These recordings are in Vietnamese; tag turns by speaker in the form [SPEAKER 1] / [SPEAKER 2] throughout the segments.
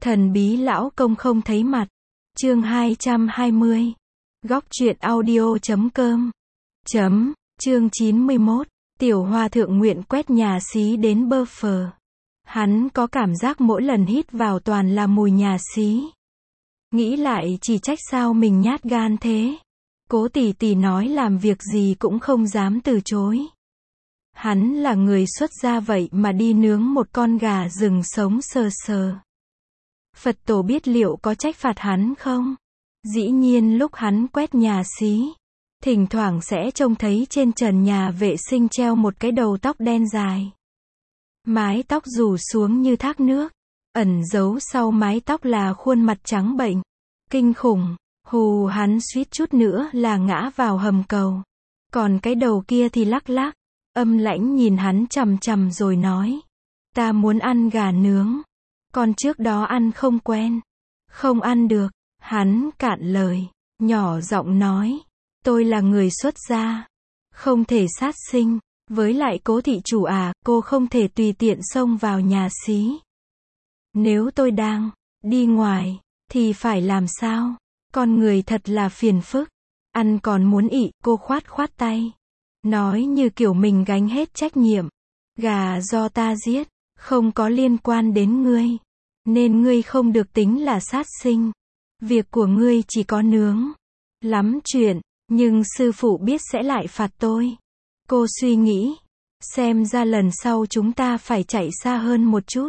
[SPEAKER 1] Thần bí lão công không thấy mặt. Chương 220. Góc truyện audio.com. Chương 91. Tiểu hòa thượng nguyện quét nhà xí đến bơ phờ. Hắn có cảm giác mỗi lần hít vào toàn là mùi nhà xí. Nghĩ lại chỉ trách sao mình nhát gan thế. Cố tỷ tỷ nói làm việc gì cũng không dám từ chối. Hắn là người xuất gia vậy mà đi nướng một con gà rừng sống sờ sờ. Phật tổ biết liệu có trách phạt hắn không? Dĩ nhiên lúc hắn quét nhà xí, thỉnh thoảng sẽ trông thấy trên trần nhà vệ sinh treo một cái đầu tóc đen dài. Mái tóc rủ xuống như thác nước, ẩn giấu sau mái tóc là khuôn mặt trắng bệnh. Kinh khủng, hù hắn suýt chút nữa là ngã vào hầm cầu. Còn cái đầu kia thì lắc lắc, âm lãnh nhìn hắn chằm chằm rồi nói. Ta muốn ăn gà nướng. Còn trước đó ăn không quen. Không ăn được. Hắn cạn lời, nhỏ giọng nói. Tôi là người xuất gia. Không thể sát sinh. Với lại cố thị chủ à, cô không thể tùy tiện xông vào nhà xí. Nếu tôi đang đi ngoài, thì phải làm sao? Con người thật là phiền phức. Ăn còn muốn ị, cô khoát khoát tay. Nói như kiểu mình gánh hết trách nhiệm. Gà do ta giết, không có liên quan đến ngươi. Nên ngươi không được tính là sát sinh. Việc của ngươi chỉ có nướng. Lắm chuyện, nhưng sư phụ biết sẽ lại phạt tôi. Cô suy nghĩ. Xem ra lần sau chúng ta phải chạy xa hơn một chút.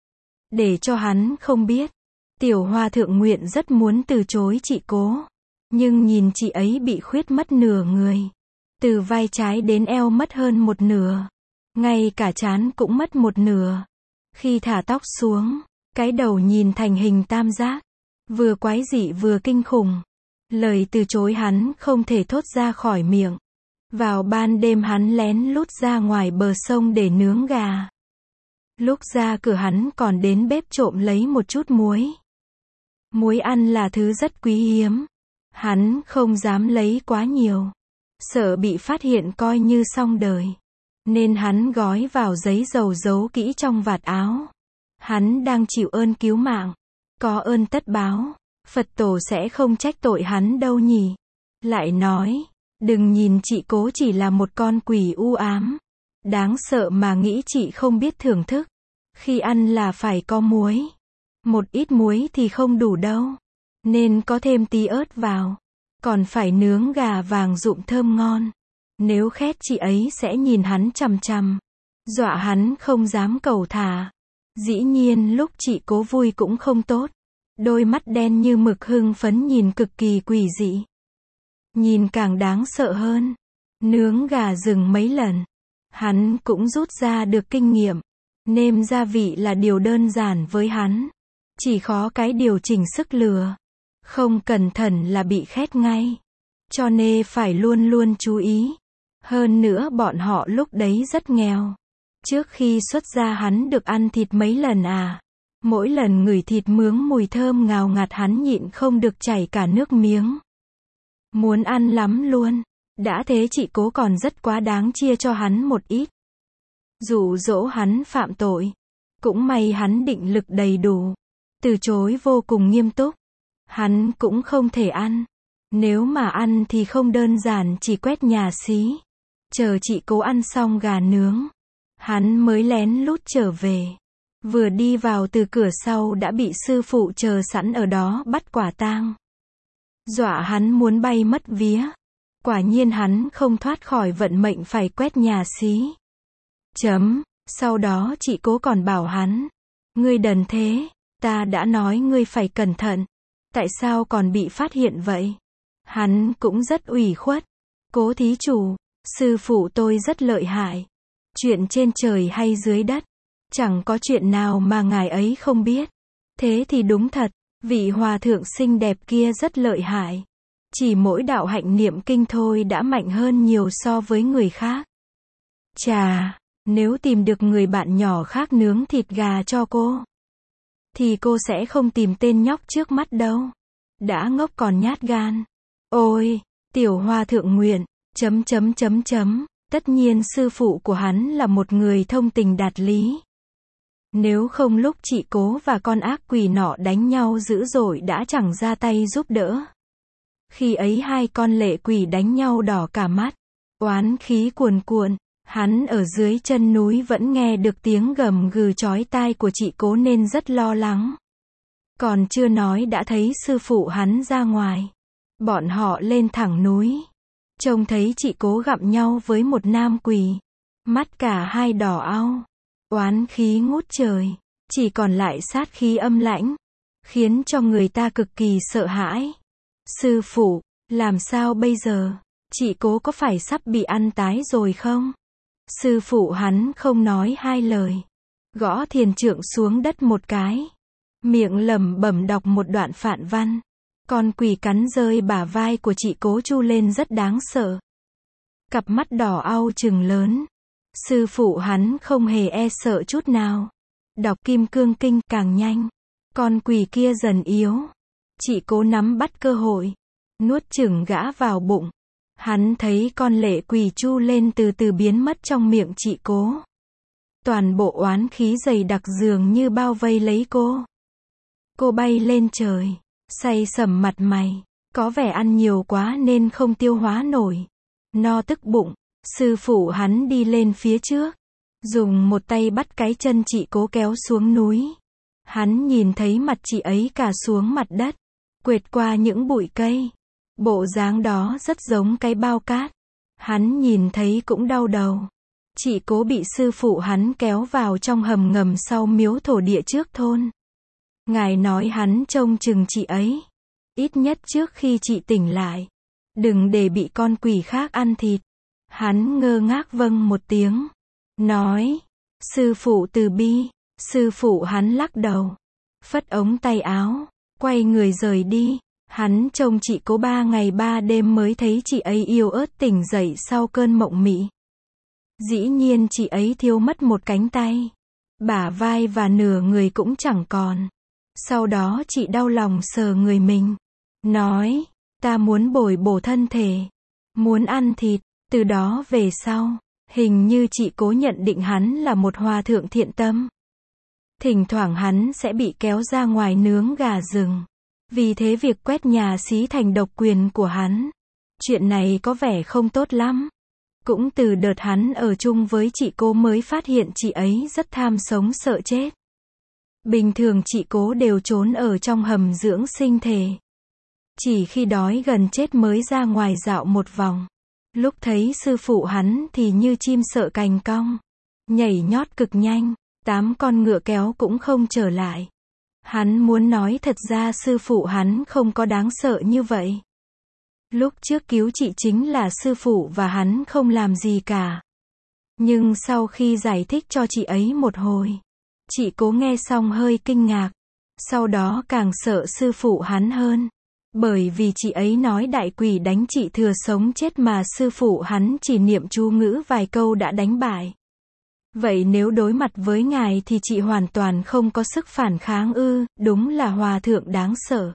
[SPEAKER 1] Để cho hắn không biết. Tiểu hòa thượng nguyện rất muốn từ chối chị cố. Nhưng nhìn chị ấy bị khuyết mất nửa người. Từ vai trái đến eo mất hơn một nửa. Ngay cả trán cũng mất một nửa. Khi thả tóc xuống, cái đầu nhìn thành hình tam giác. Vừa quái dị vừa kinh khủng. Lời từ chối hắn không thể thốt ra khỏi miệng. Vào ban đêm hắn lén lút ra ngoài bờ sông để nướng gà. Lúc ra cửa hắn còn đến bếp trộm lấy một chút muối. Muối ăn là thứ rất quý hiếm. Hắn không dám lấy quá nhiều. Sợ bị phát hiện coi như xong đời. Nên hắn gói vào giấy dầu giấu kỹ trong vạt áo. Hắn đang chịu ơn cứu mạng. Có ơn tất báo. Phật tổ sẽ không trách tội hắn đâu nhỉ. Lại nói, đừng nhìn chị cố chỉ là một con quỷ u ám. Đáng sợ mà nghĩ chị không biết thưởng thức. Khi ăn là phải có muối. Một ít muối thì không đủ đâu. Nên có thêm tí ớt vào. Còn phải nướng gà vàng rụm thơm ngon. Nếu khét chị ấy sẽ nhìn hắn chằm chằm. Dọa hắn không dám cầu thả. Dĩ nhiên lúc chị cố vui cũng không tốt. Đôi mắt đen như mực hưng phấn nhìn cực kỳ quỷ dị. Nhìn càng đáng sợ hơn. Nướng gà rừng mấy lần. Hắn cũng rút ra được kinh nghiệm. Nêm gia vị là điều đơn giản với hắn. Chỉ khó cái điều chỉnh sức lửa. Không cẩn thận là bị khét ngay. Cho nên phải luôn luôn chú ý. Hơn nữa bọn họ lúc đấy rất nghèo. Trước khi xuất gia hắn được ăn thịt mấy lần à. Mỗi lần ngửi thịt nướng mùi thơm ngào ngạt hắn nhịn không được chảy cả nước miếng. Muốn ăn lắm luôn. Đã thế chị cố còn rất quá đáng chia cho hắn một ít. Dụ dỗ hắn phạm tội. Cũng may hắn định lực đầy đủ. Từ chối vô cùng nghiêm túc. Hắn cũng không thể ăn. Nếu mà ăn thì không đơn giản chỉ quét nhà xí. Chờ chị cố ăn xong gà nướng. Hắn mới lén lút trở về. Vừa đi vào từ cửa sau đã bị sư phụ chờ sẵn ở đó bắt quả tang. Dọa hắn muốn bay mất vía. Quả nhiên hắn không thoát khỏi vận mệnh phải quét nhà xí. Sau đó chị cố còn bảo hắn. Ngươi đần thế, ta đã nói ngươi phải cẩn thận. Tại sao còn bị phát hiện vậy? Hắn cũng rất ủy khuất. Cố thí chủ, sư phụ tôi rất lợi hại. Chuyện trên trời hay dưới đất. Chẳng có chuyện nào mà ngài ấy không biết. Thế thì đúng thật, vị hòa thượng xinh đẹp kia rất lợi hại. Chỉ mỗi đạo hạnh niệm kinh thôi đã mạnh hơn nhiều so với người khác. Chà, nếu tìm được người bạn nhỏ khác nướng thịt gà cho cô, thì cô sẽ không tìm tên nhóc trước mắt đâu. Đã ngốc còn nhát gan. Ôi, tiểu hòa thượng nguyện, Tất nhiên sư phụ của hắn là một người thông tình đạt lý. Nếu không lúc chị Cố và con ác quỷ nọ đánh nhau dữ dội đã chẳng ra tay giúp đỡ. Khi ấy hai con lệ quỷ đánh nhau đỏ cả mắt, oán khí cuồn cuộn, hắn ở dưới chân núi vẫn nghe được tiếng gầm gừ chói tai của chị Cố nên rất lo lắng. Còn chưa nói đã thấy sư phụ hắn ra ngoài. Bọn họ lên thẳng núi. Trông thấy chị Cố gặm nhau với một nam quỷ. Mắt cả hai đỏ au. Oán khí ngút trời. Chỉ còn lại sát khí âm lãnh. Khiến cho người ta cực kỳ sợ hãi. Sư phụ, làm sao bây giờ? Chị Cố có phải sắp bị ăn tái rồi không? Sư phụ hắn không nói hai lời. Gõ thiền trượng xuống đất một cái. Miệng lẩm bẩm đọc một đoạn phạn văn. Con quỷ cắn rơi bả vai của chị Cố chu lên rất đáng sợ. Cặp mắt đỏ au trừng lớn. Sư phụ hắn không hề e sợ chút nào. Đọc Kim Cương Kinh càng nhanh. Con quỷ kia dần yếu. Chị Cố nắm bắt cơ hội. Nuốt chửng gã vào bụng. Hắn thấy con lệ quỷ chu lên từ từ biến mất trong miệng chị Cố. Toàn bộ oán khí dày đặc dường như bao vây lấy cô. Cô bay lên trời, say sẩm mặt mày, có vẻ ăn nhiều quá nên không tiêu hóa nổi. No tức bụng, sư phụ hắn đi lên phía trước, dùng một tay bắt cái chân chị Cố kéo xuống núi. Hắn nhìn thấy mặt chị ấy cả xuống mặt đất, quệt qua những bụi cây. Bộ dáng đó rất giống cái bao cát. Hắn nhìn thấy cũng đau đầu. Chị Cố bị sư phụ hắn kéo vào trong hầm ngầm sau miếu thổ địa trước thôn. Ngài nói hắn trông chừng chị ấy. Ít nhất trước khi chị tỉnh lại. Đừng để bị con quỷ khác ăn thịt. Hắn ngơ ngác vâng một tiếng. Nói. Sư phụ từ bi. Sư phụ hắn lắc đầu. Phất ống tay áo. Quay người rời đi. Hắn trông chị Cố 3 ngày 3 đêm mới thấy chị ấy yếu ớt tỉnh dậy sau cơn mộng mị. Dĩ nhiên chị ấy thiếu mất một cánh tay. Bả vai và nửa người cũng chẳng còn. Sau đó chị đau lòng sờ người mình. Nói, ta muốn bồi bổ thân thể. Muốn ăn thịt. Từ đó về sau, hình như chị Cố nhận định hắn là một hòa thượng thiện tâm. Thỉnh thoảng hắn sẽ bị kéo ra ngoài nướng gà rừng. Vì thế việc quét nhà xí thành độc quyền của hắn. Chuyện này có vẻ không tốt lắm. Cũng từ đợt hắn ở chung với chị Cố mới phát hiện chị ấy rất tham sống sợ chết. Bình thường chị Cố đều trốn ở trong hầm dưỡng sinh thể. Chỉ khi đói gần chết mới ra ngoài dạo một vòng. Lúc thấy sư phụ hắn thì như chim sợ cành cong. Nhảy nhót cực nhanh. 8 con ngựa kéo cũng không trở lại. Hắn muốn nói thật ra sư phụ hắn không có đáng sợ như vậy. Lúc trước cứu chị chính là sư phụ và hắn không làm gì cả. Nhưng sau khi giải thích cho chị ấy một hồi, chị Cố nghe xong hơi kinh ngạc. Sau đó càng sợ sư phụ hắn hơn. Bởi vì chị ấy nói đại quỷ đánh chị thừa sống chết mà sư phụ hắn chỉ niệm chú ngữ vài câu đã đánh bại. Vậy nếu đối mặt với ngài thì chị hoàn toàn không có sức phản kháng ư? Đúng là hòa thượng đáng sợ.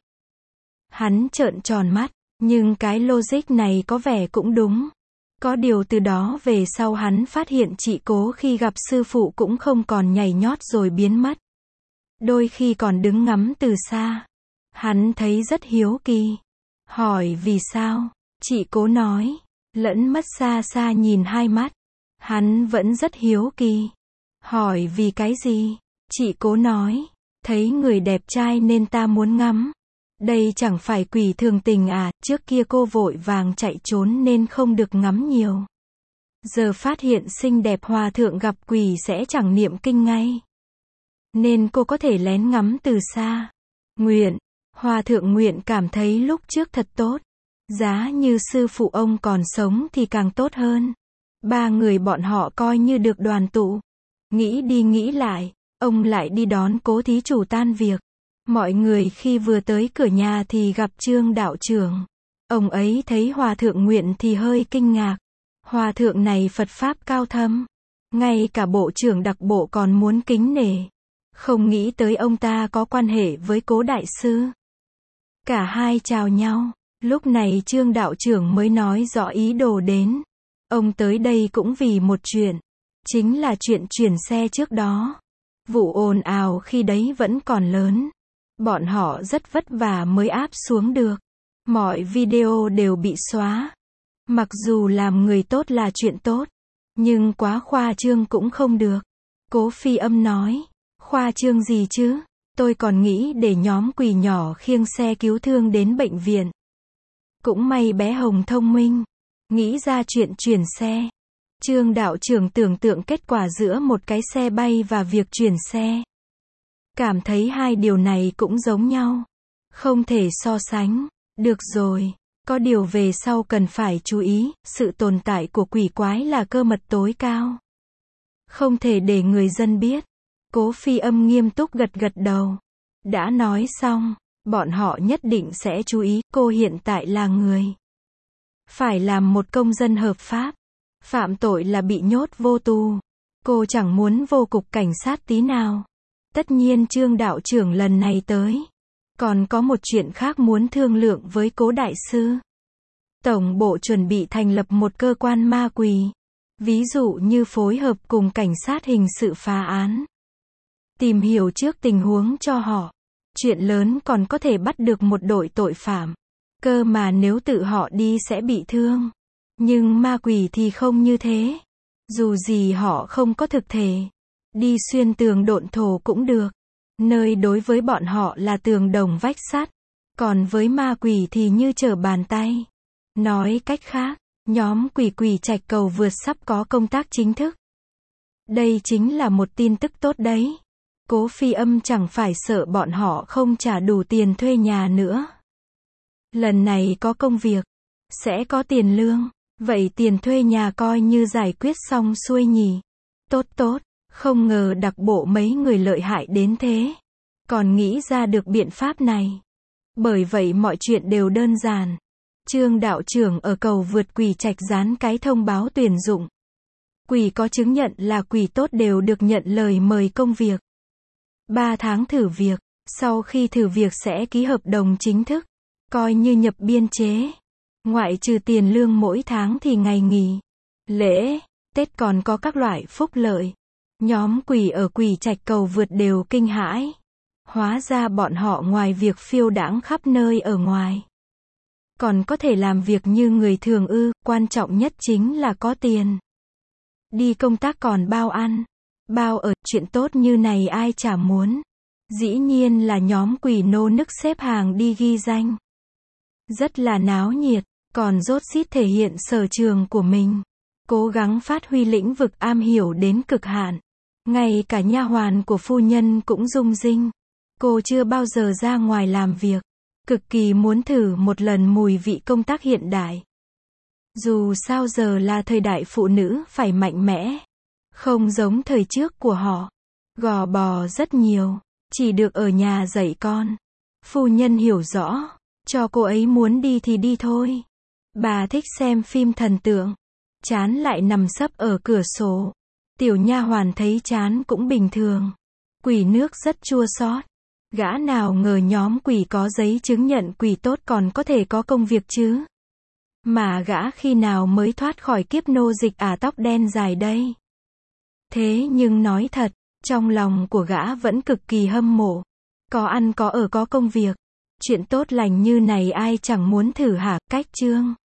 [SPEAKER 1] Hắn trợn tròn mắt, nhưng cái logic này có vẻ cũng đúng. Có điều từ đó về sau hắn phát hiện chị Cố khi gặp sư phụ cũng không còn nhảy nhót rồi biến mất. Đôi khi còn đứng ngắm từ xa. Hắn thấy rất hiếu kỳ. Hỏi vì sao? Chị Cố nói. Lẫn mất xa xa nhìn hai mắt. Hắn vẫn rất hiếu kỳ. Hỏi vì cái gì? Chị Cố nói. Thấy người đẹp trai nên ta muốn ngắm. Đây chẳng phải quỷ thường tình à? Trước kia cô vội vàng chạy trốn nên không được ngắm nhiều. Giờ phát hiện xinh đẹp hòa thượng gặp quỷ sẽ chẳng niệm kinh ngay. Nên cô có thể lén ngắm từ xa. Nguyện. Hòa thượng nguyện cảm thấy lúc trước thật tốt. Giá như sư phụ ông còn sống thì càng tốt hơn. 3 người bọn họ coi như được đoàn tụ. Nghĩ đi nghĩ lại, ông lại đi đón Cố thí chủ tan việc. Mọi người khi vừa tới cửa nhà thì gặp Trương đạo trưởng. Ông ấy thấy hòa thượng nguyện thì hơi kinh ngạc. Hòa thượng này Phật pháp cao thâm. Ngay cả bộ trưởng đặc bộ còn muốn kính nể. Không nghĩ tới ông ta có quan hệ với Cố đại sư. Cả hai chào nhau. Lúc này Trương đạo trưởng mới nói rõ ý đồ đến. Ông tới đây cũng vì một chuyện. Chính là chuyện chuyển xe trước đó. Vụ ồn ào khi đấy vẫn còn lớn. Bọn họ rất vất vả mới áp xuống được. Mọi video đều bị xóa. Mặc dù làm người tốt là chuyện tốt, nhưng quá khoa trương cũng không được. Cố Phi Âm nói, khoa trương gì chứ? Tôi còn nghĩ để nhóm quỷ nhỏ khiêng xe cứu thương đến bệnh viện. Cũng may bé Hồng thông minh, nghĩ ra chuyện chuyển xe. Trương đạo trưởng tưởng tượng kết quả giữa một cái xe bay và việc chuyển xe. Cảm thấy hai điều này cũng giống nhau. Không thể so sánh. Được rồi. Có điều về sau cần phải chú ý, sự tồn tại của quỷ quái là cơ mật tối cao. Không thể để người dân biết. Cố Phi Âm nghiêm túc gật gật đầu. Đã nói xong, bọn họ nhất định sẽ chú ý, cô hiện tại là người. Phải làm một công dân hợp pháp. Phạm tội là bị nhốt vô tù. Cô chẳng muốn vô cục cảnh sát tí nào. Tất nhiên Trương đạo trưởng lần này tới. Còn có một chuyện khác muốn thương lượng với Cố đại sư. Tổng bộ chuẩn bị thành lập một cơ quan ma quỷ. Ví dụ như phối hợp cùng cảnh sát hình sự phá án. Tìm hiểu trước tình huống cho họ. Chuyện lớn còn có thể bắt được một đội tội phạm. Cơ mà nếu tự họ đi sẽ bị thương. Nhưng ma quỷ thì không như thế. Dù gì họ không có thực thể. Đi xuyên tường độn thổ cũng được. Nơi đối với bọn họ là tường đồng vách sắt. Còn với ma quỷ thì như trở bàn tay. Nói cách khác, nhóm quỷ quỷ Trạch Cầu Vượt sắp có công tác chính thức. Đây chính là một tin tức tốt đấy. Cố Phi Âm chẳng phải sợ bọn họ không trả đủ tiền thuê nhà nữa. Lần này có công việc, sẽ có tiền lương. Vậy tiền thuê nhà coi như giải quyết xong xuôi nhỉ. Tốt tốt, không ngờ đặc bộ mấy người lợi hại đến thế. Còn nghĩ ra được biện pháp này. Bởi vậy mọi chuyện đều đơn giản. Trương đạo trưởng ở Cầu Vượt quỷ Trạch dán cái thông báo tuyển dụng. Quỷ có chứng nhận là quỷ tốt đều được nhận lời mời công việc. 3 tháng thử việc, sau khi thử việc sẽ ký hợp đồng chính thức. Coi như nhập biên chế. Ngoại trừ tiền lương mỗi tháng thì ngày nghỉ, lễ, Tết còn có các loại phúc lợi. Nhóm quỷ ở quỷ Trạch Cầu Vượt đều kinh hãi. Hóa ra bọn họ ngoài việc phiêu đãng khắp nơi ở ngoài. Còn có thể làm việc như người thường ư, quan trọng nhất chính là có tiền. Đi công tác còn bao ăn, bao ở, chuyện tốt như này ai chả muốn. Dĩ nhiên là nhóm quỷ nô nức xếp hàng đi ghi danh. Rất là náo nhiệt, còn rốt rít thể hiện sở trường của mình. Cố gắng phát huy lĩnh vực am hiểu đến cực hạn. Ngay cả nha hoàn của phu nhân cũng rung rinh. Cô chưa bao giờ ra ngoài làm việc. Cực kỳ muốn thử một lần mùi vị công tác hiện đại. Dù sao giờ là thời đại phụ nữ phải mạnh mẽ. Không giống thời trước của họ. Gò bò rất nhiều. Chỉ được ở nhà dạy con. Phu nhân hiểu rõ. Cho cô ấy muốn đi thì đi thôi. Bà thích xem phim thần tượng. Chán lại nằm sấp ở cửa sổ. Tiểu nha hoàn thấy chán cũng bình thường. Quỷ nước rất chua xót. Gã nào ngờ nhóm quỷ có giấy chứng nhận quỷ tốt còn có thể có công việc chứ. Mà gã khi nào mới thoát khỏi kiếp nô dịch tóc đen dài đây. Thế nhưng nói thật, trong lòng của gã vẫn cực kỳ hâm mộ. Có ăn có ở có công việc. Chuyện tốt lành như này ai chẳng muốn thử hả, cách chương.